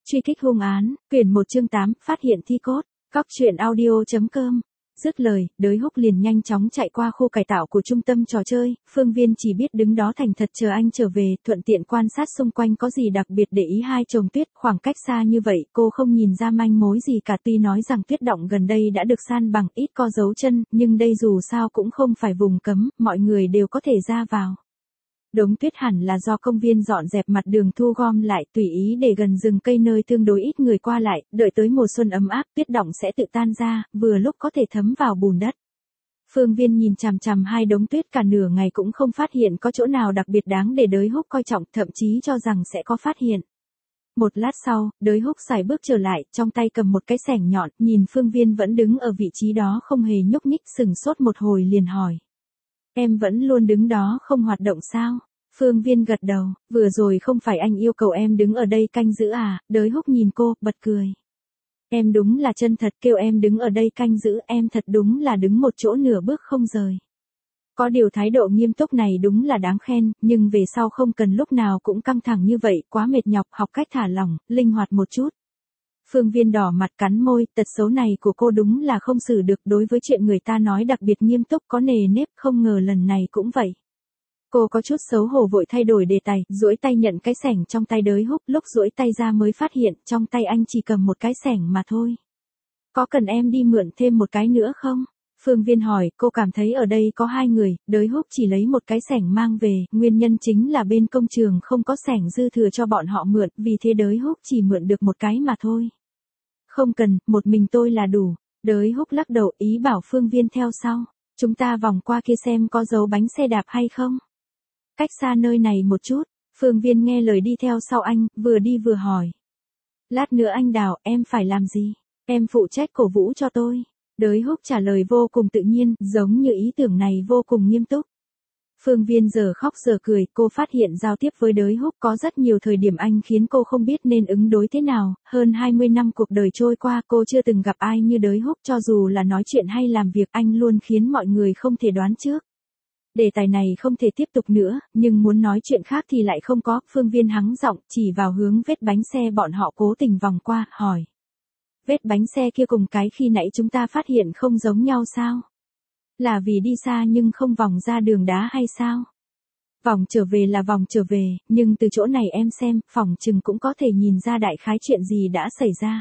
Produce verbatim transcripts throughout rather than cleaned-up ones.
Truy kích hung án, quyển một chương tám, phát hiện thi cốt. Cóc truyện audio.com. Dứt lời, Đới Húc liền nhanh chóng chạy qua khu cải tạo của trung tâm trò chơi, Phương Viên chỉ biết đứng đó thành thật chờ anh trở về, thuận tiện quan sát xung quanh có gì đặc biệt để ý hai chồng tuyết, khoảng cách xa như vậy, cô không nhìn ra manh mối gì cả, tuy nói rằng tuyết động gần đây đã được san bằng, ít có dấu chân, nhưng đây dù sao cũng không phải vùng cấm, mọi người đều có thể ra vào. Đống tuyết hẳn là do công viên dọn dẹp mặt đường thu gom lại, tùy ý để gần rừng cây nơi tương đối ít người qua lại, đợi tới mùa xuân ấm áp, tuyết động sẽ tự tan ra, vừa lúc có thể thấm vào bùn đất. Phương Viên nhìn chằm chằm hai đống tuyết cả nửa ngày cũng không phát hiện có chỗ nào đặc biệt đáng để Đới Húc coi trọng, thậm chí cho rằng sẽ có phát hiện. Một lát sau, Đới Húc sải bước trở lại, trong tay cầm một cái xẻng nhọn, nhìn Phương Viên vẫn đứng ở vị trí đó không hề nhúc nhích, sừng sốt một hồi liền hỏi. Em vẫn luôn đứng đó không hoạt động sao? Phương Viên gật đầu, vừa rồi không phải anh yêu cầu em đứng ở đây canh giữ à? Đới Húc nhìn cô, bật cười. Em đúng là chân thật, kêu em đứng ở đây canh giữ, em thật đúng là đứng một chỗ nửa bước không rời. Có điều thái độ nghiêm túc này đúng là đáng khen, nhưng về sau không cần lúc nào cũng căng thẳng như vậy, quá mệt nhọc, học cách thả lỏng, linh hoạt một chút. Phương Viên đỏ mặt cắn môi, tật xấu này của cô đúng là không xử được, đối với chuyện người ta nói đặc biệt nghiêm túc có nề nếp, không ngờ lần này cũng vậy. Cô có chút xấu hổ vội thay đổi đề tài, duỗi tay nhận cái xẻng trong tay Đới Húc, lúc duỗi tay ra mới phát hiện trong tay anh chỉ cầm một cái xẻng mà thôi. Có cần em đi mượn thêm một cái nữa không? Phương Viên hỏi, cô cảm thấy ở đây có hai người, Đới Húc chỉ lấy một cái xẻng mang về, nguyên nhân chính là bên công trường không có xẻng dư thừa cho bọn họ mượn, vì thế Đới Húc chỉ mượn được một cái mà thôi. Không cần, một mình tôi là đủ. Đới Húc lắc đầu, ý bảo Phương Viên theo sau. Chúng ta vòng qua kia xem có dấu bánh xe đạp hay không. Cách xa nơi này một chút, Phương Viên nghe lời đi theo sau anh, vừa đi vừa hỏi. Lát nữa anh Đào, em phải làm gì? Em phụ trách cổ vũ cho tôi. Đới Húc trả lời vô cùng tự nhiên, giống như ý tưởng này vô cùng nghiêm túc. Phương Viên giờ khóc giờ cười, cô phát hiện giao tiếp với Đới Húc có rất nhiều thời điểm anh khiến cô không biết nên ứng đối thế nào, hơn hai mươi năm cuộc đời trôi qua cô chưa từng gặp ai như Đới Húc, cho dù là nói chuyện hay làm việc anh luôn khiến mọi người không thể đoán trước. Đề tài này không thể tiếp tục nữa, nhưng muốn nói chuyện khác thì lại không có, Phương Viên hắng giọng, chỉ vào hướng vết bánh xe bọn họ cố tình vòng qua, hỏi. Vết bánh xe kia cùng cái khi nãy chúng ta phát hiện không giống nhau sao? Là vì đi xa nhưng không vòng ra đường đá hay sao? Vòng trở về là vòng trở về, nhưng từ chỗ này em xem, phỏng chừng cũng có thể nhìn ra đại khái chuyện gì đã xảy ra.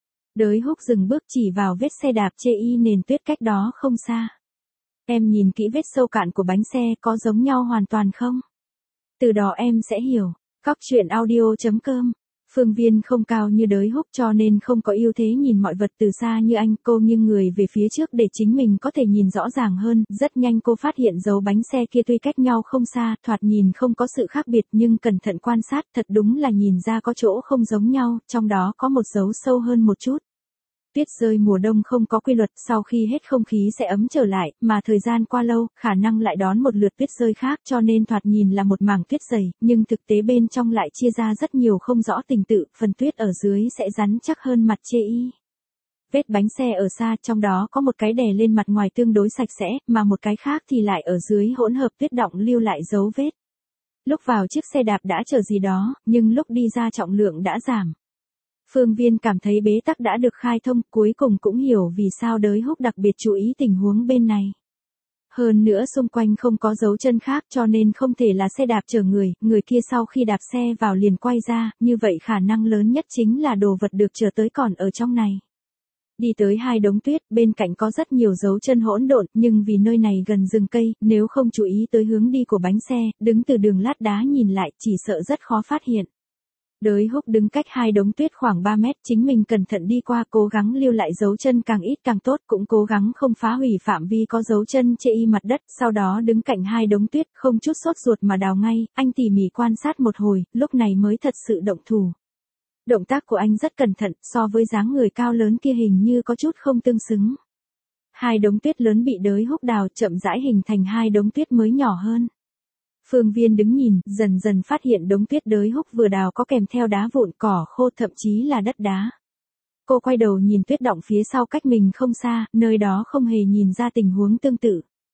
Đới Húc dừng bước chỉ vào vết xe đạp chê y nền tuyết cách đó không xa. Em nhìn kỹ vết sâu cạn của bánh xe có giống nhau hoàn toàn không? Từ đó em sẽ hiểu. Cóc truyện audio.com. Phương Viên không cao như Đới Húc cho nên không có ưu thế nhìn mọi vật từ xa như anh, cô nghiêng người về phía trước để chính mình có thể nhìn rõ ràng hơn, rất nhanh cô phát hiện dấu bánh xe kia tuy cách nhau không xa, thoạt nhìn không có sự khác biệt nhưng cẩn thận quan sát thật đúng là nhìn ra có chỗ không giống nhau, trong đó có một dấu sâu hơn một chút. Tuyết rơi mùa đông không có quy luật, sau khi hết không khí sẽ ấm trở lại, mà thời gian qua lâu, khả năng lại đón một lượt tuyết rơi khác cho nên thoạt nhìn là một mảng tuyết dày, nhưng thực tế bên trong lại chia ra rất nhiều không rõ tình tự, phần tuyết ở dưới sẽ rắn chắc hơn mặt chê y. Vết bánh xe ở xa, trong đó có một cái đè lên mặt ngoài tương đối sạch sẽ, mà một cái khác thì lại ở dưới hỗn hợp tuyết đọng lưu lại dấu vết. Lúc vào chiếc xe đạp đã chở gì đó, nhưng lúc đi ra trọng lượng đã giảm. Phương Viên cảm thấy bế tắc đã được khai thông, cuối cùng cũng hiểu vì sao Đới Húc đặc biệt chú ý tình huống bên này. Hơn nữa xung quanh không có dấu chân khác cho nên không thể là xe đạp chở người, người kia sau khi đạp xe vào liền quay ra, như vậy khả năng lớn nhất chính là đồ vật được chở tới còn ở trong này. Đi tới hai đống tuyết, bên cạnh có rất nhiều dấu chân hỗn độn, nhưng vì nơi này gần rừng cây, nếu không chú ý tới hướng đi của bánh xe, đứng từ đường lát đá nhìn lại chỉ sợ rất khó phát hiện. Đới Húc đứng cách hai đống tuyết khoảng ba mét, chính mình cẩn thận đi qua, cố gắng lưu lại dấu chân càng ít càng tốt, cũng cố gắng không phá hủy phạm vi có dấu chân chê y mặt đất, sau đó đứng cạnh hai đống tuyết, không chút sốt ruột mà đào ngay, anh tỉ mỉ quan sát một hồi, lúc này mới thật sự động thủ. Động tác của anh rất cẩn thận, so với dáng người cao lớn kia hình như có chút không tương xứng. Hai đống tuyết lớn bị Đới Húc đào chậm rãi hình thành hai đống tuyết mới nhỏ hơn. Phương Viên đứng nhìn, dần dần phát hiện đống tuyết Đới Húc vừa đào có kèm theo đá vụn, cỏ khô, thậm chí là đất đá. Cô quay đầu nhìn tuyết động phía sau cách mình không xa, nơi đó không hề nhìn ra tình huống tương tự.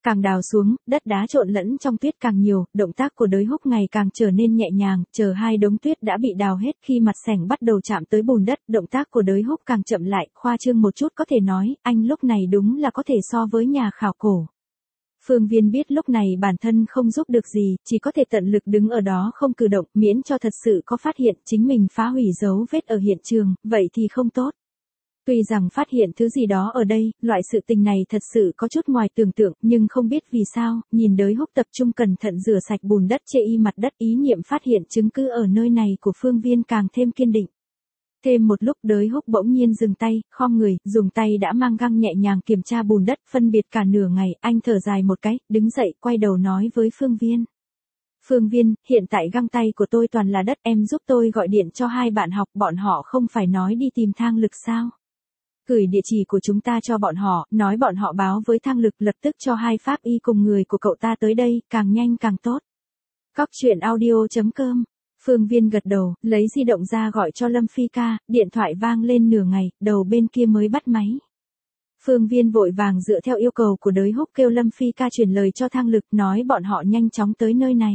Càng đào xuống, đất đá trộn lẫn trong tuyết càng nhiều, động tác của Đới Húc ngày càng trở nên nhẹ nhàng, chờ hai đống tuyết đã bị đào hết khi mặt sảnh bắt đầu chạm tới bùn đất, động tác của Đới Húc càng chậm lại, khoa trương một chút có thể nói, anh lúc này đúng là có thể so với nhà khảo cổ. Phương Viên biết lúc này bản thân không giúp được gì, chỉ có thể tận lực đứng ở đó không cử động, miễn cho thật sự có phát hiện chính mình phá hủy dấu vết ở hiện trường, vậy thì không tốt. Tuy rằng phát hiện thứ gì đó ở đây, loại sự tình này thật sự có chút ngoài tưởng tượng, nhưng không biết vì sao, nhìn Đới Húc tập trung cẩn thận rửa sạch bùn đất chê y mặt đất, ý niệm phát hiện chứng cứ ở nơi này của Phương Viên càng thêm kiên định. Thêm một lúc Đới Húc bỗng nhiên dừng tay, khom người, dùng tay đã mang găng nhẹ nhàng kiểm tra bùn đất, phân biệt cả nửa ngày, anh thở dài một cái, đứng dậy, quay đầu nói với Phương Viên. Phương Viên, hiện tại găng tay của tôi toàn là đất, em giúp tôi gọi điện cho hai bạn học, bọn họ không phải nói đi tìm Thang Lực sao? Gửi địa chỉ của chúng ta cho bọn họ, nói bọn họ báo với Thang Lực lập tức cho hai pháp y cùng người của cậu ta tới đây, càng nhanh càng tốt. Cóc truyện audio chấm com. Phương Viên gật đầu, lấy di động ra gọi cho Lâm Phi ca, điện thoại vang lên nửa ngày, đầu bên kia mới bắt máy. Phương Viên vội vàng dựa theo yêu cầu của Đới Húc kêu Lâm Phi ca truyền lời cho Thang Lực, nói bọn họ nhanh chóng tới nơi này.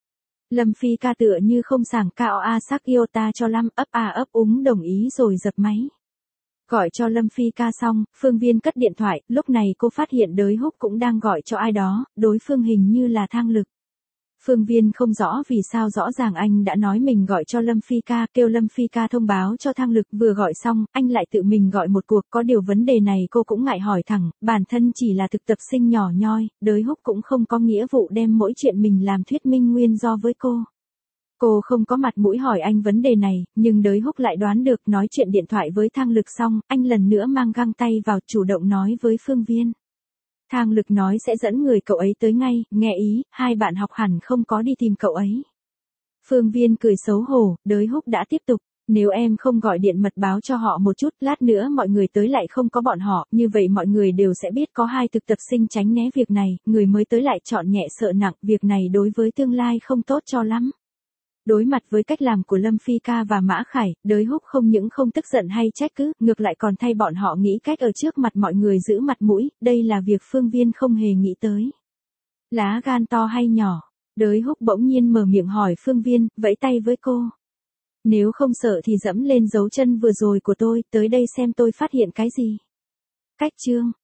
Lâm Phi ca tựa như không sảng cao a sắc yêu ta cho lắm, ấp a ấp úng đồng ý rồi dập máy. Gọi cho Lâm Phi ca xong, Phương Viên cất điện thoại, lúc này cô phát hiện Đới Húc cũng đang gọi cho ai đó, đối phương hình như là Thang Lực. Phương Viên không rõ vì sao rõ ràng anh đã nói mình gọi cho Lâm Phi ca, kêu Lâm Phi ca thông báo cho Thang Lực, vừa gọi xong, anh lại tự mình gọi một cuộc, có điều vấn đề này cô cũng ngại hỏi thẳng, bản thân chỉ là thực tập sinh nhỏ nhoi, Đới Húc cũng không có nghĩa vụ đem mỗi chuyện mình làm thuyết minh nguyên do với cô. Cô không có mặt mũi hỏi anh vấn đề này, nhưng Đới Húc lại đoán được, nói chuyện điện thoại với Thang Lực xong, anh lần nữa mang găng tay vào, chủ động nói với Phương Viên. Thang Lực nói sẽ dẫn người cậu ấy tới ngay, nghe ý, hai bạn học hẳn không có đi tìm cậu ấy. Phương Viên cười xấu hổ, Đới Húc đã tiếp tục, nếu em không gọi điện mật báo cho họ một chút, lát nữa mọi người tới lại không có bọn họ, như vậy mọi người đều sẽ biết có hai thực tập sinh tránh né việc này, người mới tới lại chọn nhẹ sợ nặng, việc này đối với tương lai không tốt cho lắm. Đối mặt với cách làm của Lâm Phi ca và Mã Khải, Đới Húc không những không tức giận hay trách cứ, ngược lại còn thay bọn họ nghĩ cách ở trước mặt mọi người giữ mặt mũi, đây là việc Phương Viên không hề nghĩ tới. Lá gan to hay nhỏ? Đới Húc bỗng nhiên mở miệng hỏi Phương Viên, vẫy tay với cô. Nếu không sợ thì dẫm lên dấu chân vừa rồi của tôi, tới đây xem tôi phát hiện cái gì. Cách chương.